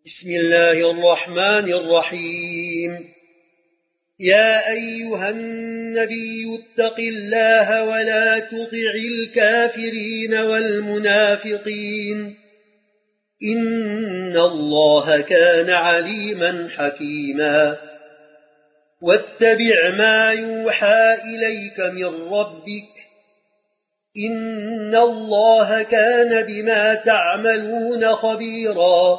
بسم الله الرحمن الرحيم. يا أيها النبي اتق الله ولا تطع الكافرين والمنافقين إن الله كان عليما حكيما. واتبع ما يوحى إليك من ربك إن الله كان بما تعملون خبيرا.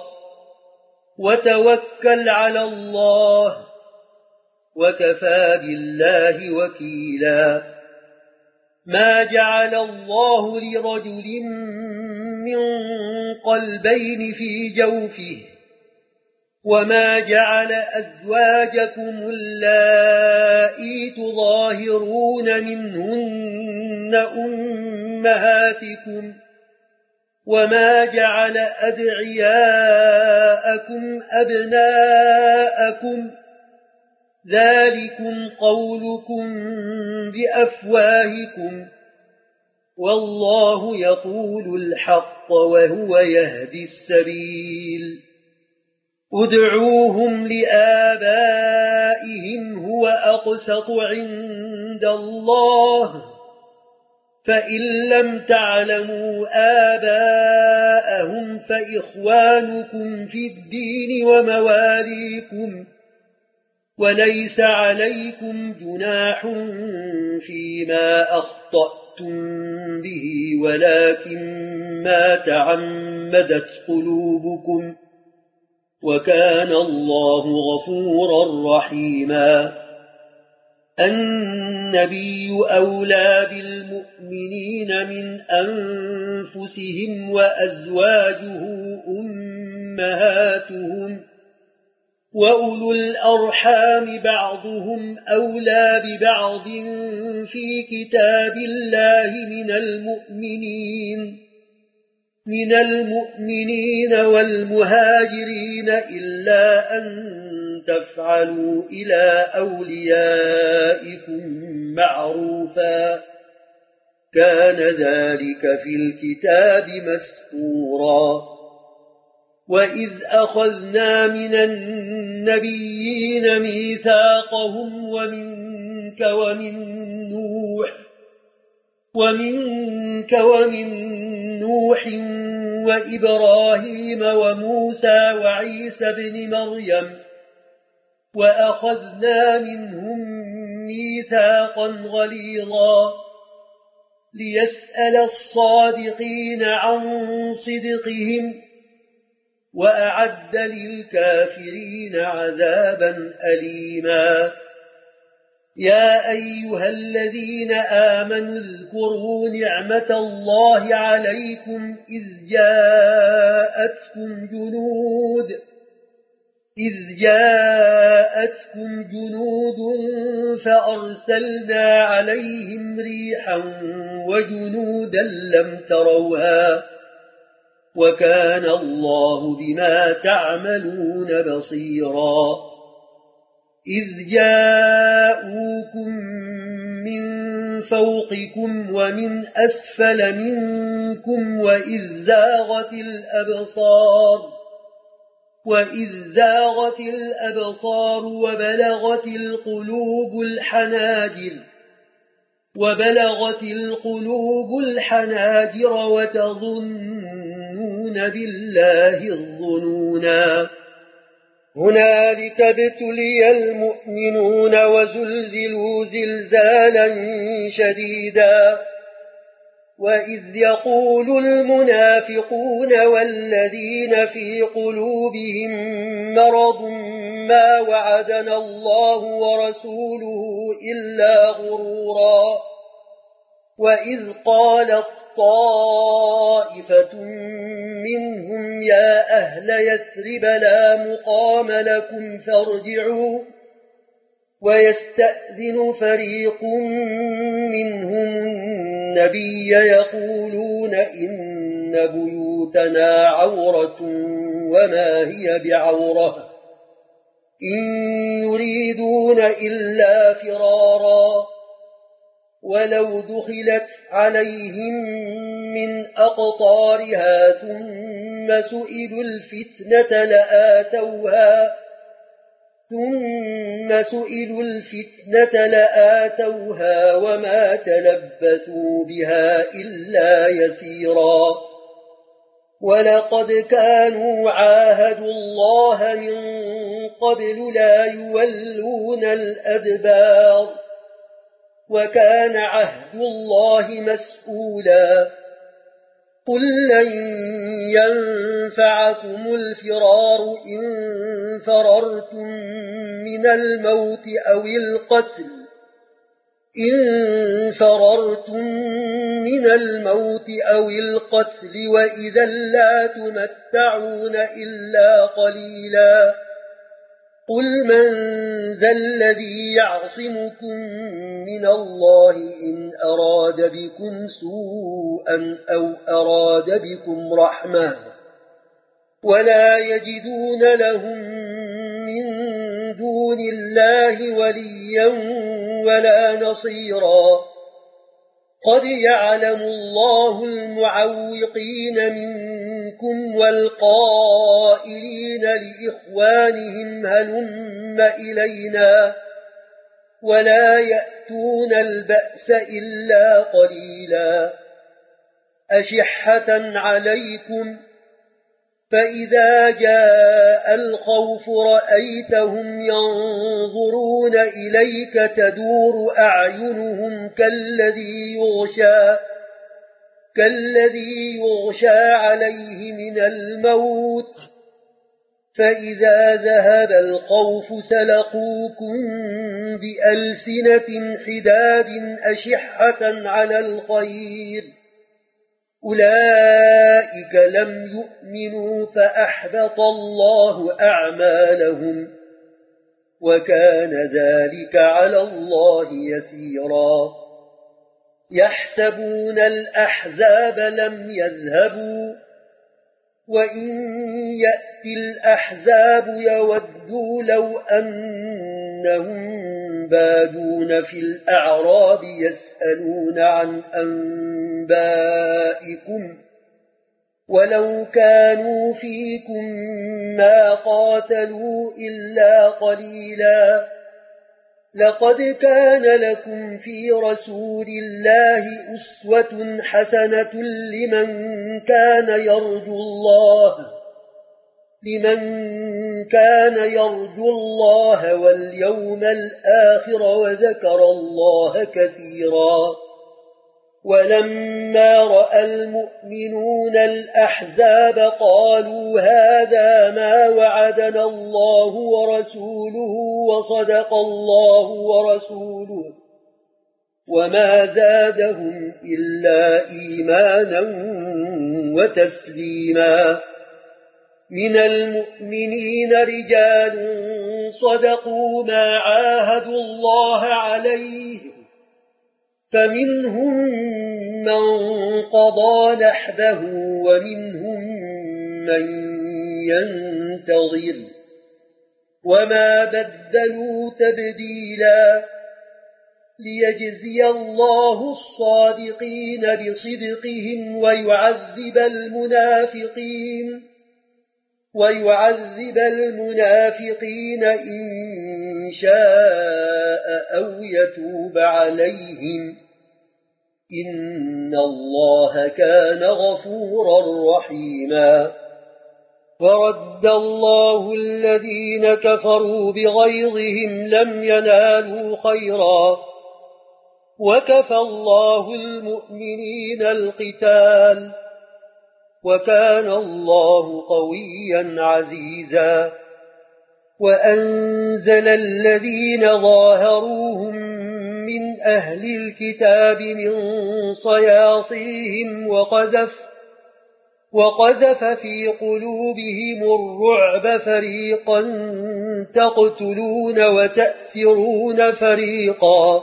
وتوكل على الله وكفى بالله وكيلا. ما جعل الله لرجل من قلبين في جوفه وما جعل أزواجكم اللائي تظاهرون منهن أمهاتكم وما جعل أدعياءكم أبناءكم ذلكم قولكم بأفواهكم والله يقول الحق وهو يهدي السبيل. ادعوهم لآبائهم هو أقسط عند الله فإن لم تعلموا آباءهم فإخوانكم في الدين ومواليكم وليس عليكم جناح فيما أخطأتم به ولكن ما تعمدت قلوبكم وكان الله غفورا رحيما. النبي أولى بالمؤمنين من أنفسهم وأزواجه أمهاتهم وأولو الأرحام بعضهم أولى ببعض في كتاب الله من المؤمنين والمهاجرين إلا أن تفعلوا إلى أوليائكم معروفا كان ذلك في الكتاب مسطورا. وإذ أخذنا من النبيين ميثاقهم ومنك ومن نوح وإبراهيم وموسى وعيسى بن مريم وأخذنا منهم ميثاقا غليظا ليسأل الصادقين عن صدقهم وأعد للكافرين عذابا أليما. يا أيها الذين آمنوا اذكروا نعمة الله عليكم إذ جاءتكم جنود فأرسلنا عليهم ريحا وجنودا لم تروها وكان الله بما تعملون بصيرا. إذ جاءوكم من فوقكم ومن أسفل منكم وإذ زاغت الأبصار وبلغت القلوب الحناجر وتظنون بالله الظنونا. هنالك ابتلي المؤمنون وزلزلوا زلزالا شديدا. وإذ يقول المنافقون والذين في قلوبهم مرض ما وعدنا الله ورسوله إلا غرورا. وإذ قالت طائفة منهم يا أهل يثرب لا مقام لكم فارجعوا ويستأذن فريق منهم النبي يقولون إن بيوتنا عورة وما هي بعورة إن يريدون إلا فرارا ولو دخلت عليهم من أقطارها ثم سئلوا الفتنة لآتوها وما تلبثوا بها إلا يسيرا ولقد كانوا عاهدوا الله من قبل لا يولون الأدبار وكان عهد الله مسؤولا قل لن ينفعكم الفرار إن فررتم من الموت أو القتل وإذا لا تمتعون إلا قليلا قل من ذا الذي يعصمكم من الله إن أراد بكم سوءا أو أراد بكم رحمة ولا يجدون لهم من دون الله وليا ولا نصيرا قد يعلم الله المعوقين منكم والقائلين لإخوانهم هلم إلينا ولا يأتون البأس إلا قليلا أشحة عليكم فإذا جاء الخوف رأيتهم ينظرون إليك تدور أعينهم كالذي يغشى عليه من الموت فإذا ذهب الخوف سلقوكم بألسنة حداد أشحة على الخير أولئك لم يؤمنوا فأحبط الله أعمالهم وكان ذلك على الله يسيرا يحسبون الأحزاب لم يذهبوا وإن يأتي الأحزاب يودوا لو أنهم بادون في الأعراب يسألون عن أنبائكم ولو كانوا فيكم ما قاتلوا إلا قليلا لقد كان لكم في رسول الله أسوة حسنة لمن كان يرجو الله واليوم الآخر وذكر الله كثيرا ولما رأى المؤمنون الأحزاب قالوا هذا ما وعدنا الله ورسوله وصدق الله ورسوله وما زادهم إلا إيمانا وتسليما من المؤمنين رجال صدقوا ما عاهدوا الله عليه فمنهم من قضى نحبه ومنهم من ينتظر وما بدلوا تبديلا ليجزي الله الصادقين بصدقهم ويعذب المنافقين إن شاء أو يتوب عليهم إن الله كان غفورا رحيما فرد الله الذين كفروا بغيظهم لم ينالوا خيرا وكفى الله المؤمنين القتال وكان الله قويا عزيزا وأنزل الذين ظاهروهم من أهل الكتاب من صياصيهم وقذف في قلوبهم الرعب فريقا تقتلون وتأسرون فريقا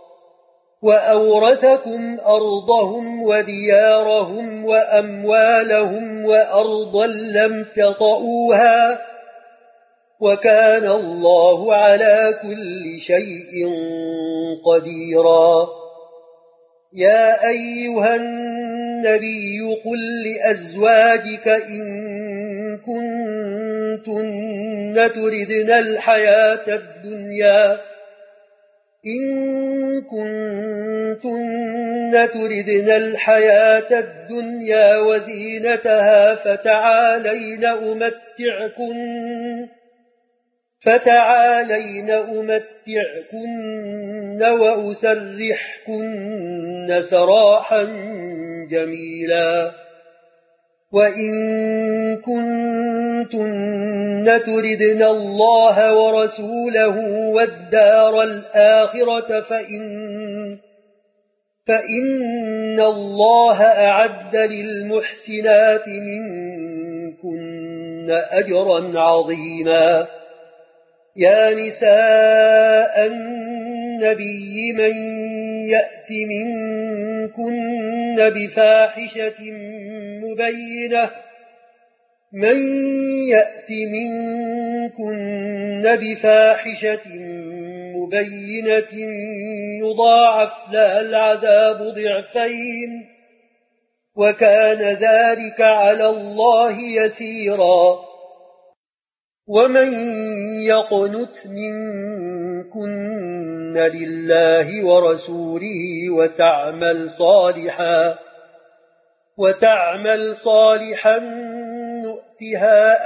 وأورثكم أرضهم وديارهم وأموالهم وأرضا لم تطئوها وكان الله على كل شيء قديرا يا أيها النبي قل لأزواجك إن كنتن تردن الحياة الدنيا وزينتها فتعالين أمتعكن وأسرحكن سراحا جميلا وإن كنتن تردن الله ورسوله والدار الآخرة فإن الله أعد للمحسنات منكن أجرا عظيما يا نساء النبي من يأت منكن بفاحشة مبينة يضاعف لها العذاب ضعفين وكان ذلك على الله يسيرا ومن يقنت منكن لله ورسوله وتعمل صالحا نؤتها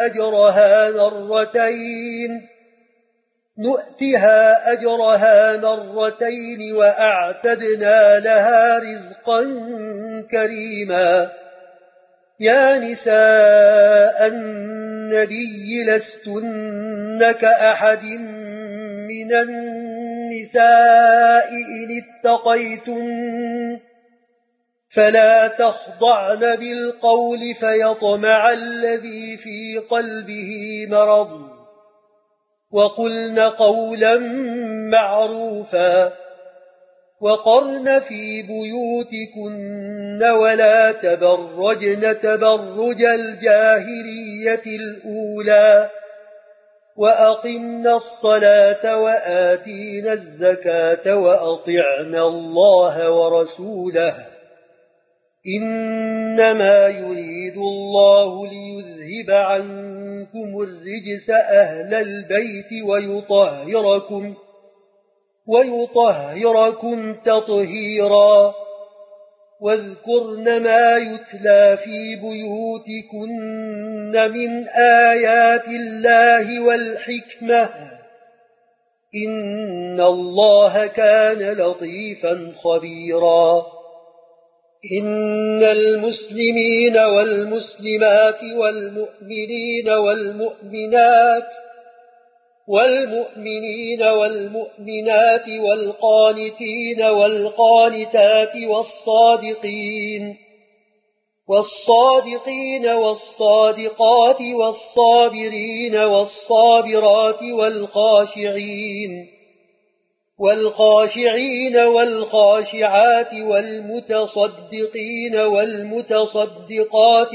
أجرها مرتين وأعتدنا لها رزقا كريما يا نساء النبي لستن كأحد من النساء إن اتقيتن فلا تخضعن بالقول فيطمع الذي في قلبه مرض وقلن قولا معروفا وقرن في بيوتكن ولا تبرجن تبرج الجاهلية الأولى وأقمن الصلاة وآتين الزكاة وأطعن الله ورسوله إنما يريد الله ليذهب عنكم الرجس أهل البيت ويطهركم تطهيرا واذكرن ما يتلى في بيوتكن من آيات الله والحكمة إن الله كان لطيفا خبيرا إن المسلمين والمسلمات والمؤمنين والمؤمنات والقانتين والقانتات والصادقين والصادقات والصابرين والصابرات والخاشعين والخاشعات والمتصدقين والمتصدقات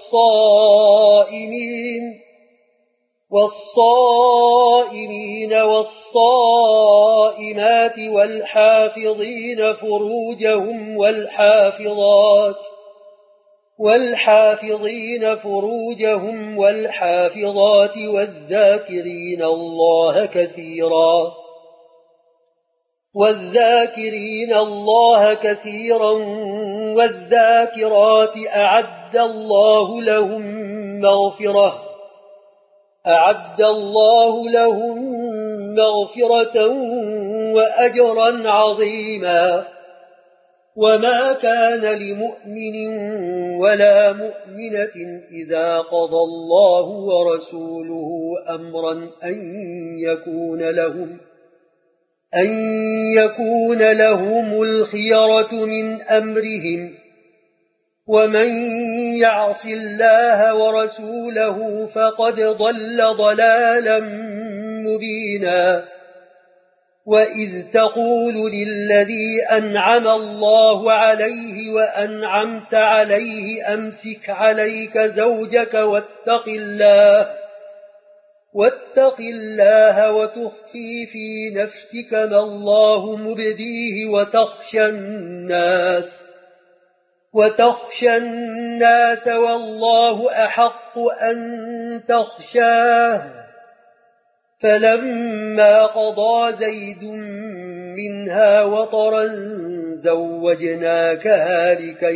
والصائمين والصائمات والحافظين فروجهم والحافظات والذاكرين الله كثيرا والذاكرات أعد الله لهم مغفرة وأجرا عظيما وما كان لمؤمن ولا مؤمنة إذا قضى الله ورسوله أمرا أن يكون لهم الخيرة من أمرهم ومن يعص الله ورسوله فقد ضل ضلالا مبينا وإذ تقول للذي أنعم الله عليه وأنعمت عليه أمسك عليك زوجك واتق الله وتخفي في نفسك ما الله مبديه وتخشى الناس والله أحق أن تخشاه. فلما قضى زيد منها وطرا زوجناكها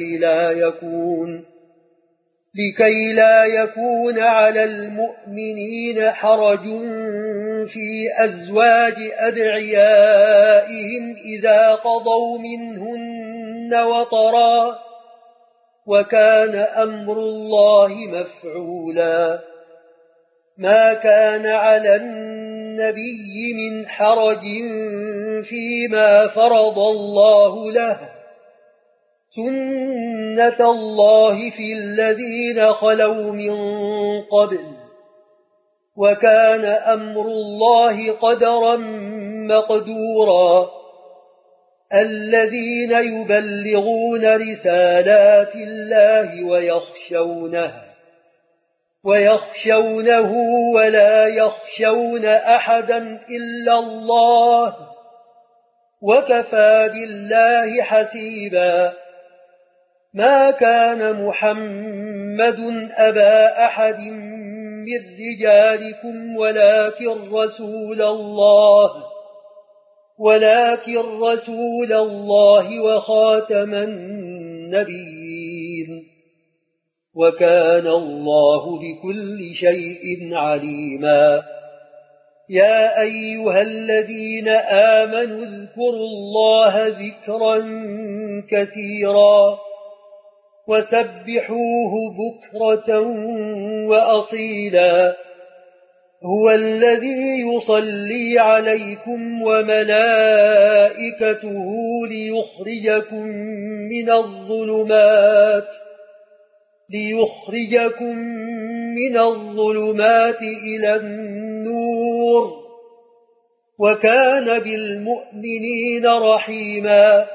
لكي لا يكون على المؤمنين حرج في أزواج أدعيائهم إذا قضوا منهن وطرا، وكان أمر الله مفعولا. ما كان على النبي من حرج فيما فرض الله له، سنة الله في الذين خلوا من قبل، وكان أمر الله قدرا مقدورا. الذين يبلغون رسالات الله ويخشونه ولا يخشون أحدا إلا الله، وكفى بالله حسيبا. ما كان محمد أبا أحد من رجالكم ولكن رسول الله وخاتم النبيين، وكان الله بكل شيء عليما. يا أيها الذين آمنوا اذكروا الله ذكرا كثيرا وسبحوه بكرة وأصيلا. هو الذي يصلي عليكم وملائكته ليخرجكم من الظلمات إلى النور، وكان بالمؤمنين رحيما.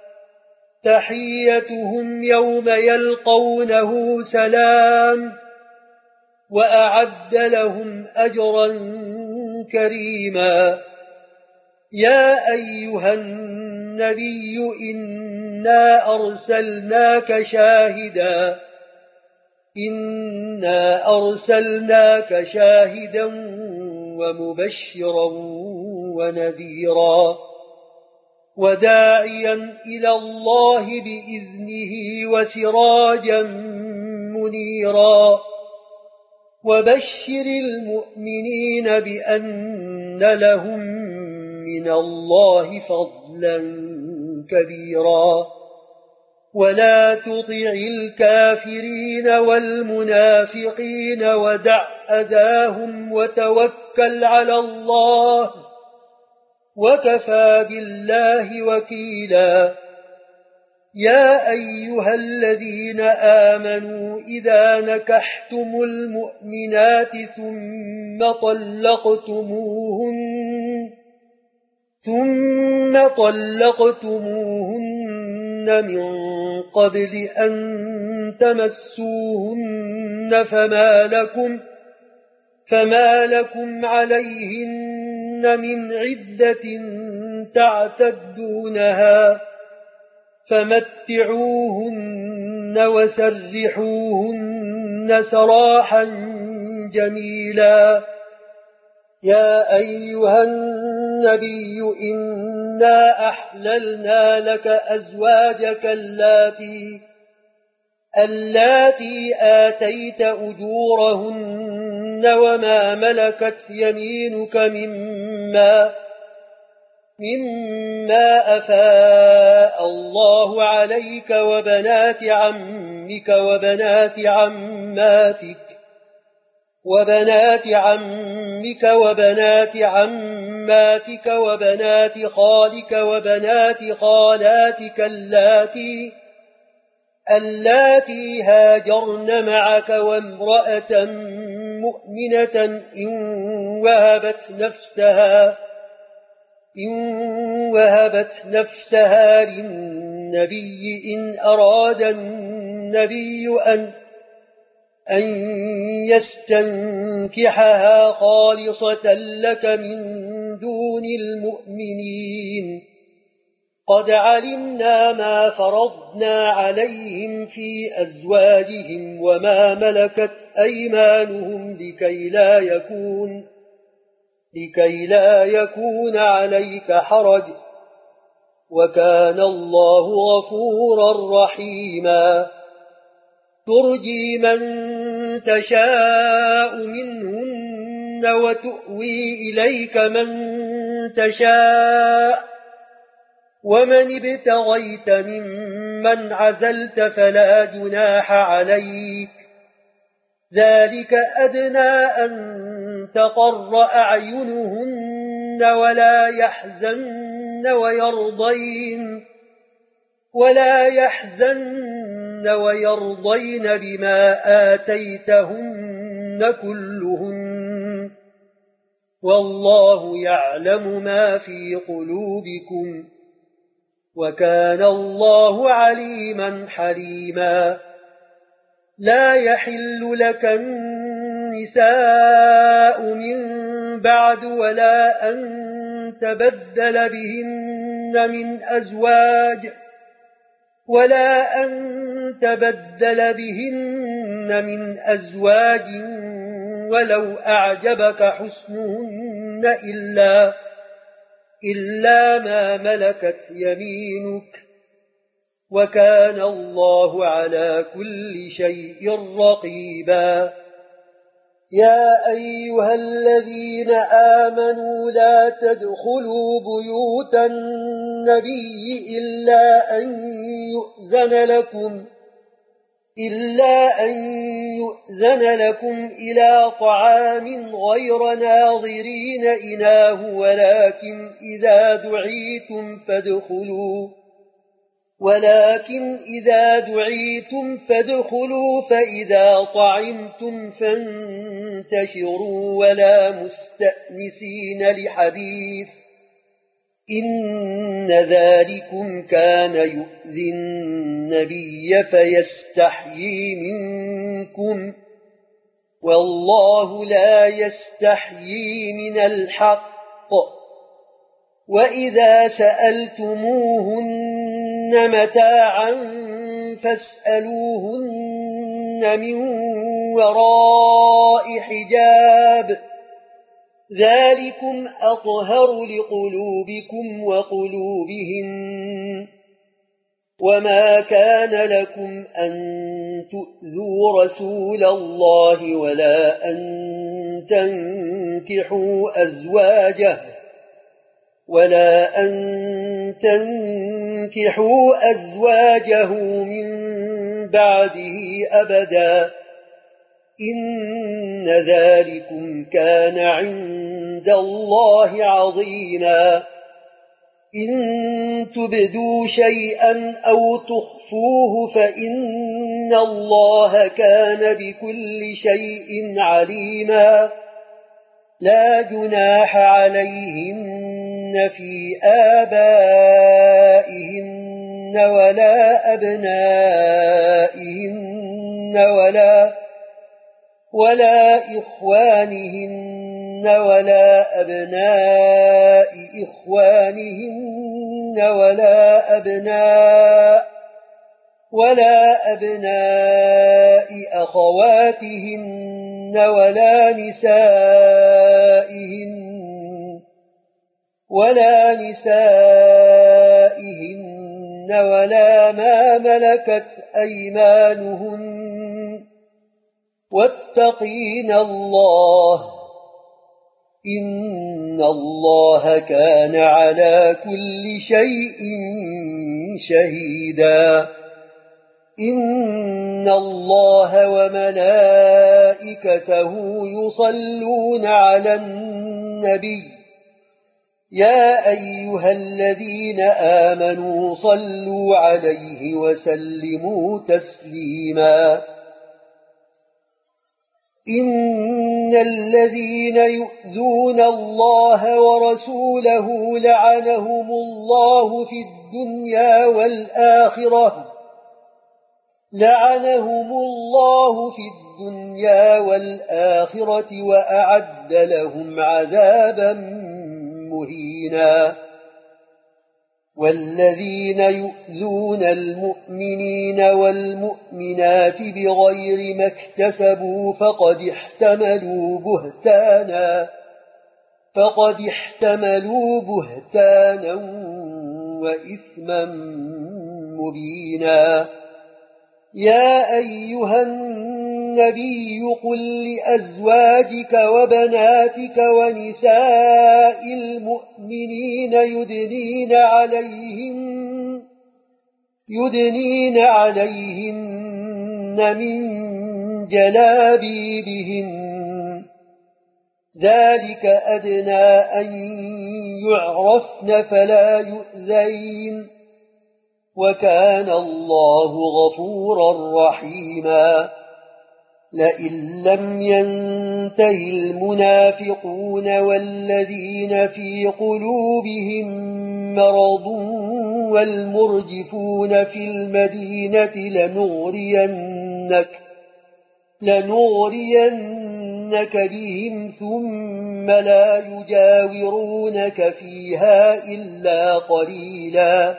تحيتهم يوم يلقونه سلام، وأعد لهم أجرا كريما. يا أيها النبي إنا أرسلناك شاهدا ومبشرا ونذيرا وداعيا إلى الله بإذنه وسراجا منيرا. وبشر المؤمنين بأن لهم من الله فضلا كبيرا. ولا تطع الكافرين والمنافقين ودع أذاهم وتوكل على الله، وكفى بالله وكيلا. يا أيها الذين آمنوا إذا نكحتم المؤمنات ثم طلقتموهن من قبل أن تمسوهن فما لكم عليهن من عدة تعتدونها، فمتعوهن وسرحوهن سراحا جميلا. يا أيها النبي إنا أحللنا لك أزواجك اللاتي آتيت أجورهن وما ملكت يمينك مما أفاء الله عليك وبنات عمك وبنات عماتك وبنات خالك وبنات خالاتك اللاتي هاجرن معك، وامرأة مؤمنة إن وهبت نفسها للنبي إن أراد النبي أن يستنكحها خالصة لك من دون المؤمنين قد علمنا ما فرضنا عليهم في أزواجهم وما ملكت أيمانهم لكي لا يكون عليك حرج وكان الله غفورا رحيما ترجي من تشاء منهن وتؤوي إليك من تشاء ومن ابتغيت ممن عزلت فلا جناح عليك ذلك أدنى أن تقر أعينهن ولا يحزن ويرضين بما آتيتهن كلهن والله يعلم ما في قلوبكم وكان الله عليما حليما لا يحل لك النساء من بعد ولا أن تبدل بهن من أزواج ولو أعجبك حسنهن إلا ما ملكت يمينك وكان الله على كل شيء رقيبا يا أيها الذين آمنوا لا تدخلوا بيوت النبي إلا أن يؤذن لكم إلى طعام غير ناظرين إناه ولكن إذا دعيتم فادخلوا فإذا طعمتم فانتشروا ولا مستأنسين لحديث إن ذلكم كان يؤذي النبي فيستحيي منكم والله لا يستحيي من الحق وإذا سألتموهن متاعا فاسألوهن من وراء حجاب ذلكم أطهر لقلوبكم وقلوبهن وما كان لكم أن تؤذوا رسول الله ولا أن تنكحوا أزواجه من بعده أبدا إن ذلكم كان عند الله عظيما إن تبدوا شيئا أو تخفوه فإن الله كان بكل شيء عليما لا جناح عليهن في آبائهن ولا أبنائهن ولا إخوانهن ولا أبناء إخوانهن ولا أبناء أخواتهن ولا نسائهن ولا ما ملكت أيمانهن واتقين الله إن الله كان على كل شيء شهيدا إن الله وملائكته يصلون على النبي يا أيها الذين آمنوا صلوا عليه وسلموا تسليما إن الذين يؤذون الله ورسوله لعنهم الله في الدنيا والآخرة لعنهم الله في الدنيا والآخرة وأعد لهم عذابا مهينا والذين يؤذون المؤمنين والمؤمنات بغير ما اكتسبوا فقد احتملوا بهتانا وإثما مبينا يا أيها النبي قل لأزواجك وبناتك ونساء المؤمنين يدنين عليهن من جلابيبهن ذلك أدنى أن يعرفن فلا يؤذين وكان الله غفورا رحيما لئن لم ينته المنافقون والذين في قلوبهم مرض والمرجفون في المدينة لنغرينك بهم ثم لا يجاورونك فيها إلا قليلا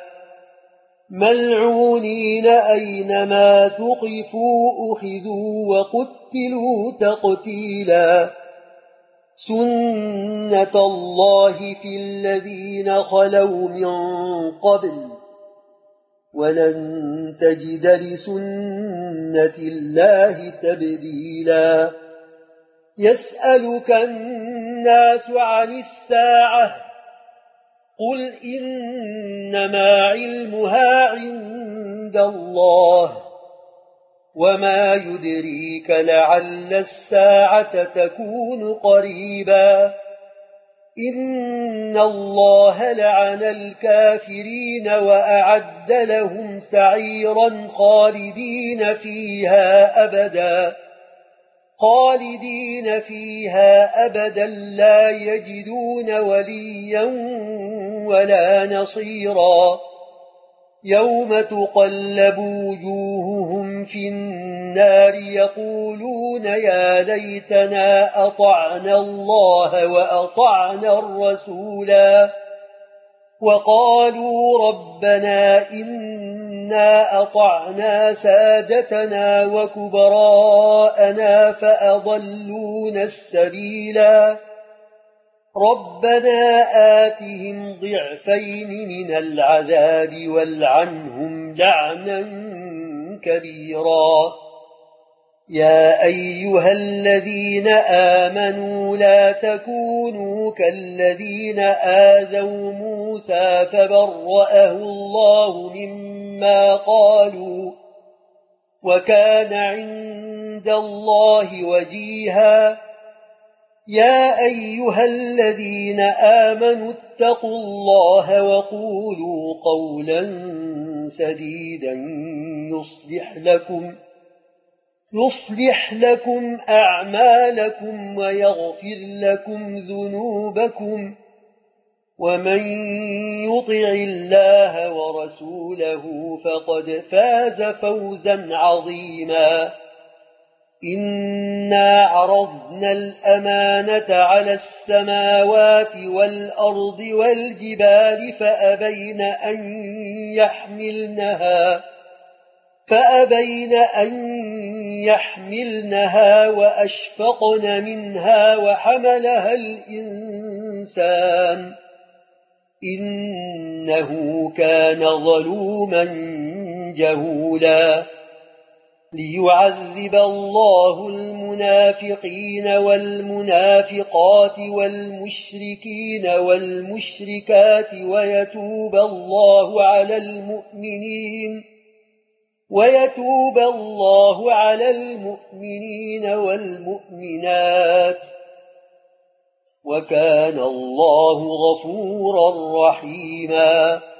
ملعونين أينما ثقفوا أخذوا وقتلوا تقتيلا سنة الله في الذين خلوا من قبل ولن تجد لسنة الله تبديلا يسألك الناس عن الساعة قل إنما علمها عند الله وما يدريك لعل الساعة تكون قريبا إن الله لعن الكافرين وأعد لهم سعيرا خالدين فيها أبدا لا يجدون وليا ولا نصيرا يوم تقلب وجوههم في النار يقولون يا ليتنا أطعنا الله وأطعنا الرسولا وقالوا ربنا إنا أطعنا سادتنا وكبراءنا فأضلونا السبيلا ربنا آتهم ضعفين من العذاب والعنهم لعنا كبيرا يا أيها الذين آمنوا لا تكونوا كالذين آذوا موسى فبرأه الله مما قالوا وكان عند الله وجيها يا أيها الذين آمنوا اتقوا الله وقولوا قولا سديدا يصلح لكم أعمالكم ويغفر لكم ذنوبكم ومن يطع الله ورسوله فقد فاز فوزا عظيما إنا عرضنا الأمانة على السماوات والأرض والجبال فأبين أن يحملنها وأشفقن منها وحملها الإنسان إنه كان ظلوما جهولا ليعذب الله المنافقين والمنافقات والمشركين والمشركات ويتوب الله على المؤمنين والمؤمنات وكان الله غفورا رحيما